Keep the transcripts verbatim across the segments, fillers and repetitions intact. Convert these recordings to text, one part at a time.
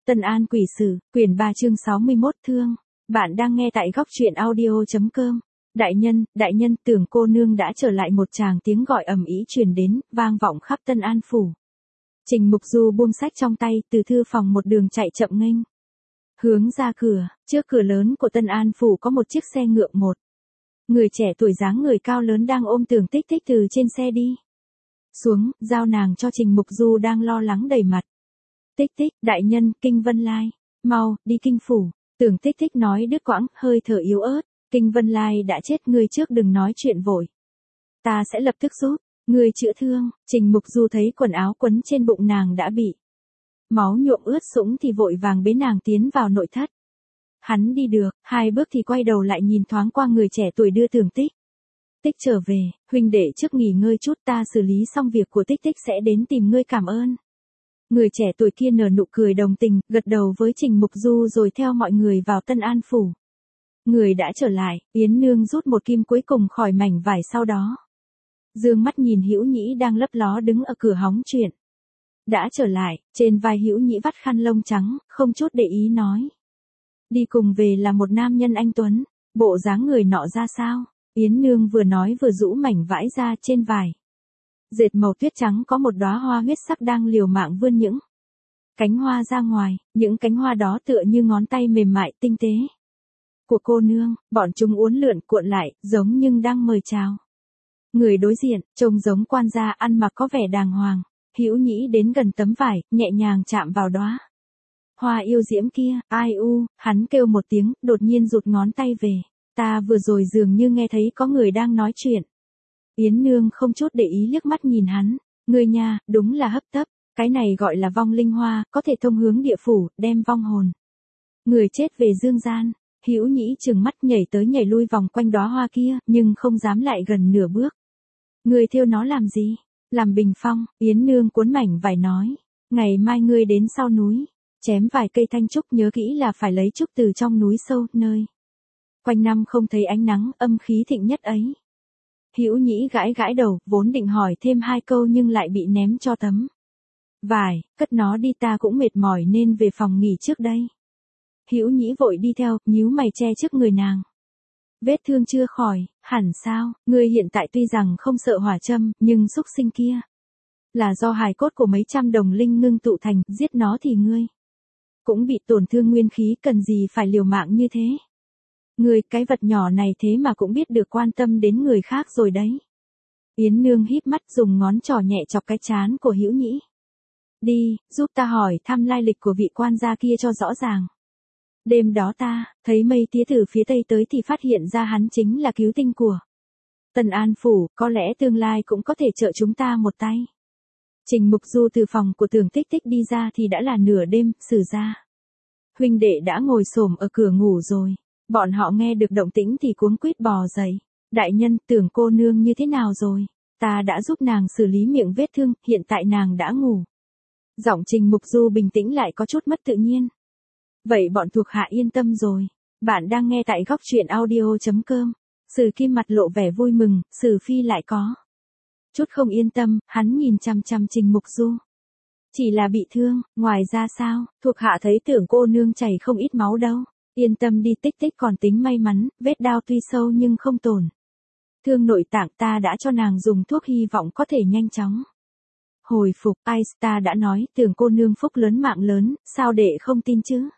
Tân An Quỷ Sử, quyển ba chương sáu mươi mốt thương. Bạn đang nghe tại góc truyện audio.com. Đại nhân, đại nhân, Tưởng cô nương đã trở lại. Một tràng tiếng gọi ầm ĩ truyền đến, vang vọng khắp Tân An phủ. Trình Mục Du buông sách trong tay, từ thư phòng một đường chạy chậm nghênh hướng ra cửa. Trước cửa lớn của Tân An phủ có một chiếc xe ngựa một. Người trẻ tuổi dáng người cao lớn đang ôm Tưởng Tích Tích từ trên xe đi xuống, giao nàng cho Trình Mục Du đang lo lắng đầy mặt. Tích Tích, đại nhân, Kinh Vân Lai, mau, đi kinh phủ. Tưởng Tích Tích nói đứt quãng, hơi thở yếu ớt. Kinh Vân Lai đã chết, ngươi trước đừng nói chuyện vội. Ta sẽ lập tức giúp, ngươi chữa thương. Trình Mục Du thấy quần áo quấn trên bụng nàng đã bị máu nhuộm ướt sũng thì vội vàng bế nàng tiến vào nội thất. Hắn đi được, hai bước thì quay đầu lại nhìn thoáng qua người trẻ tuổi đưa Tưởng Tích Tích trở về, huynh đệ trước nghỉ ngơi chút, ta xử lý xong việc của Tích Tích sẽ đến tìm ngươi cảm ơn. Người trẻ tuổi kia nở nụ cười đồng tình, gật đầu với Trình Mục Du rồi theo mọi người vào Tân An phủ. Người đã trở lại, Yến Nương rút một kim cuối cùng khỏi mảnh vải, sau đó dương mắt nhìn Hữu Nhĩ đang lấp ló đứng ở cửa hóng chuyện. Đã trở lại, trên vai Hữu Nhĩ vắt khăn lông trắng, không chút để ý nói. Đi cùng về là một nam nhân anh tuấn, bộ dáng người nọ ra sao? Yến Nương vừa nói vừa rũ mảnh vải ra. Trên vải dệt màu tuyết trắng có một đóa hoa huyết sắc đang liều mạng vươn những cánh hoa ra ngoài, những cánh hoa đó tựa như ngón tay mềm mại tinh tế của cô nương, bọn chúng uốn lượn cuộn lại, giống nhưng đang mời chào. Người đối diện, trông giống quan gia, ăn mặc có vẻ đàng hoàng. Hữu Nhĩ đến gần tấm vải, nhẹ nhàng chạm vào đóa hoa yêu diễm kia. Ai u, hắn kêu một tiếng, đột nhiên rụt ngón tay về. Ta vừa rồi dường như nghe thấy có người đang nói chuyện. Yến Nương không chút để ý liếc mắt nhìn hắn. Người nha, đúng là hấp tấp. Cái này gọi là vong linh hoa, có thể thông hướng địa phủ, đem vong hồn người chết về dương gian. Hữu Nhĩ trừng mắt nhảy tới nhảy lui vòng quanh đóa hoa kia, nhưng không dám lại gần nửa bước. Người thêu nó làm gì? Làm bình phong. Yến Nương cuốn mảnh vải nói. Ngày mai ngươi đến sau núi, chém vài cây thanh trúc, nhớ kỹ là phải lấy trúc từ trong núi sâu, nơi quanh năm không thấy ánh nắng, âm khí thịnh nhất ấy. Hữu Nhĩ gãi gãi đầu, vốn định hỏi thêm hai câu nhưng lại bị ném cho tấm vải. Cất nó đi, ta cũng mệt mỏi nên về phòng nghỉ trước đây. Hữu Nhĩ vội đi theo, nhíu mày che trước người nàng. Vết thương chưa khỏi, hẳn sao? Ngươi hiện tại tuy rằng không sợ hỏa châm, nhưng xúc sinh kia là do hài cốt của mấy trăm đồng linh ngưng tụ thành, giết nó thì ngươi cũng bị tổn thương nguyên khí, cần gì phải liều mạng như thế? Ngươi, cái vật nhỏ này thế mà cũng biết được quan tâm đến người khác rồi đấy. Yến Nương híp mắt, dùng ngón trỏ nhẹ chọc cái trán của Hữu Nhĩ. Đi, giúp ta hỏi thăm lai lịch của vị quan gia kia cho rõ ràng. Đêm đó ta thấy mây tía từ phía tây tới thì phát hiện ra hắn chính là cứu tinh của Tân An phủ, có lẽ tương lai cũng có thể trợ chúng ta một tay. Trình Mục Du từ phòng của Tưởng Tích Tích đi ra thì đã là nửa đêm. Sử gia huynh đệ đã ngồi xổm ở cửa ngủ rồi. Bọn họ nghe được động tĩnh thì cuống quýt bò dậy. Đại nhân, Tưởng cô nương như thế nào rồi? Ta đã giúp nàng xử lý miệng vết thương, hiện tại nàng đã ngủ. Giọng Trình Mục Du bình tĩnh lại có chút mất tự nhiên. Vậy bọn thuộc hạ yên tâm rồi. Bạn đang nghe tại góc truyện audio.com. Sử Kim mặt lộ vẻ vui mừng, Sử Phi lại có chút không yên tâm, hắn nhìn chằm chằm Trình Mục Du. Chỉ là bị thương, ngoài ra sao? Thuộc hạ thấy Tưởng cô nương chảy không ít máu đâu. Yên tâm đi, Tích Tích còn tính may mắn, vết đao tuy sâu nhưng không tổn thương nội tạng, ta đã cho nàng dùng thuốc, hy vọng có thể nhanh chóng hồi phục. Ai, ta đã nói, Tưởng cô nương phúc lớn mạng lớn, sao đệ không tin chứ?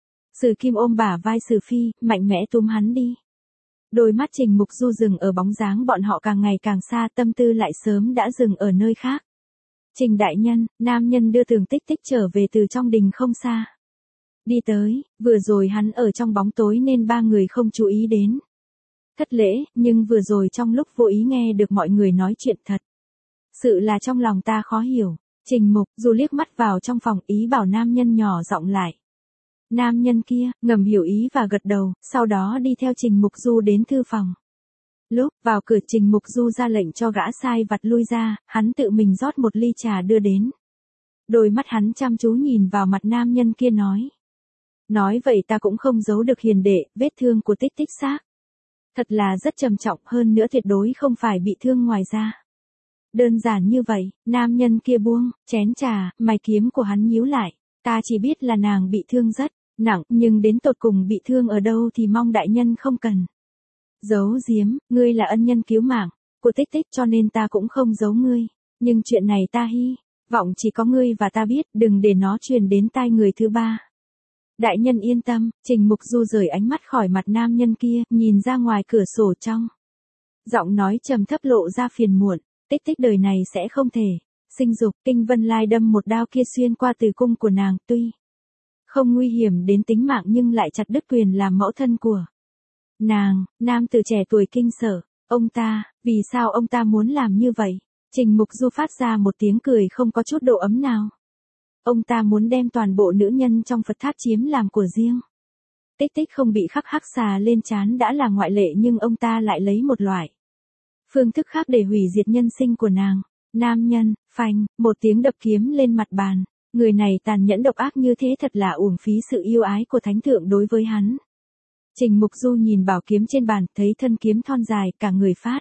Sử Kim ôm bả vai Sử Phi, mạnh mẽ túm hắn đi. Đôi mắt Trình Mục Du dừng ở bóng dáng bọn họ càng ngày càng xa, tâm tư lại sớm đã dừng ở nơi khác. Trình đại nhân, nam nhân đưa Tưởng Tích Tích trở về từ trong đình không xa. Đi tới, vừa rồi hắn ở trong bóng tối nên ba người không chú ý đến thất lễ, nhưng vừa rồi trong lúc vô ý nghe được mọi người nói chuyện, thật sự là trong lòng ta khó hiểu. Trình Mục Du liếc mắt vào trong phòng, ý bảo nam nhân nhỏ giọng lại. Nam nhân kia ngầm hiểu ý và gật đầu, sau đó đi theo Trình Mục Du đến thư phòng. Lúc vào cửa, Trình Mục Du ra lệnh cho gã sai vặt lui ra, hắn tự mình rót một ly trà đưa đến. Đôi mắt hắn chăm chú nhìn vào mặt nam nhân kia nói. Nói vậy ta cũng không giấu được hiền đệ, vết thương của Tích Tích xác thật là rất trầm trọng, hơn nữa tuyệt đối không phải bị thương ngoài da. Đơn giản như vậy. Nam nhân kia buông chén trà, mày kiếm của hắn nhíu lại. Ta chỉ biết là nàng bị thương rất nặng, nhưng đến tột cùng bị thương ở đâu thì mong đại nhân không cần giấu giếm, ngươi là ân nhân cứu mạng của Tích Tích cho nên ta cũng không giấu ngươi, nhưng chuyện này ta hy vọng chỉ có ngươi và ta biết, đừng để nó truyền đến tai người thứ ba. Đại nhân yên tâm, Trình Mục Du rời ánh mắt khỏi mặt nam nhân kia, nhìn ra ngoài cửa sổ trong. Giọng nói trầm thấp lộ ra phiền muộn, Tích Tích đời này sẽ không thể sinh dục. Kinh Vân Lai đâm một đao kia xuyên qua tử cung của nàng, tuy không nguy hiểm đến tính mạng nhưng lại chặt đứt quyền làm mẫu thân của nàng. Nam tử trẻ tuổi kinh sợ, ông ta, vì sao ông ta muốn làm như vậy? Trình Mục Du phát ra một tiếng cười không có chút độ ấm nào. Ông ta muốn đem toàn bộ nữ nhân trong Phật tháp chiếm làm của riêng. Tích Tích không bị khắc hắc xà lên trán đã là ngoại lệ, nhưng ông ta lại lấy một loại phương thức khác để hủy diệt nhân sinh của nàng. Nam nhân, phanh, một tiếng đập kiếm lên mặt bàn. Người này tàn nhẫn độc ác như thế thật là uổng phí sự yêu ái của thánh thượng đối với hắn. Trình Mục Du nhìn bảo kiếm trên bàn, thấy thân kiếm thon dài, cả người phát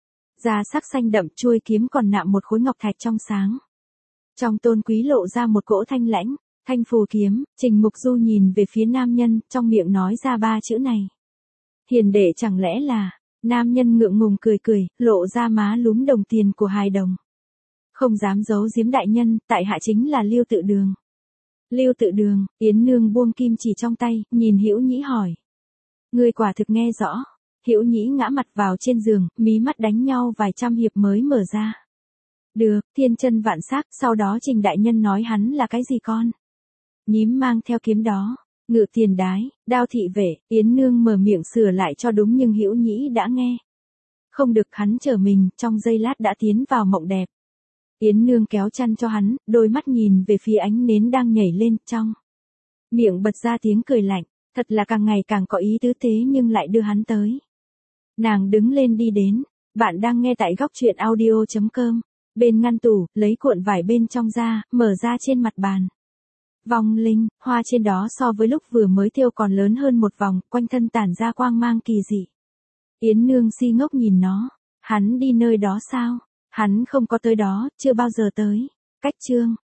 ra sắc xanh đậm, chuôi kiếm còn nạm một khối ngọc thạch trong sáng. Trong tôn quý lộ ra một cỗ thanh lãnh, thanh phù kiếm. Trình Mục Du nhìn về phía nam nhân, trong miệng nói ra ba chữ này. Hiền đệ chẳng lẽ là, nam nhân ngượng ngùng cười cười, lộ ra má lúm đồng tiền của hài đồng. Không dám giấu giếm đại nhân, tại hạ chính là Lưu Tự Đường. Lưu Tự Đường, Yến Nương buông kim chỉ trong tay, nhìn Hữu Nhĩ hỏi. Ngươi quả thực nghe rõ. Hữu Nhĩ ngã mặt vào trên giường, mí mắt đánh nhau vài trăm hiệp mới mở ra. Được, thiên chân vạn sắc, sau đó Trình đại nhân nói hắn là cái gì con? Nhím mang theo kiếm đó, ngự tiền đái, đao thị vệ. Yến Nương mở miệng sửa lại cho đúng nhưng Hữu Nhĩ đã nghe. Không được, hắn trở mình, trong giây lát đã tiến vào mộng đẹp. Yến Nương kéo chăn cho hắn, đôi mắt nhìn về phía ánh nến đang nhảy lên trong. Miệng bật ra tiếng cười lạnh, thật là càng ngày càng có ý tứ thế nhưng lại đưa hắn tới. Nàng đứng lên đi đến, bạn đang nghe tại góc truyện audio chấm com. Bên ngăn tủ, lấy cuộn vải bên trong ra, mở ra trên mặt bàn. Vòng linh, hoa trên đó so với lúc vừa mới thêu còn lớn hơn một vòng, quanh thân tản ra quang mang kỳ dị. Yến Nương si ngốc nhìn nó, hắn đi nơi đó sao? Hắn không có tới đó, chưa bao giờ tới. Cách chương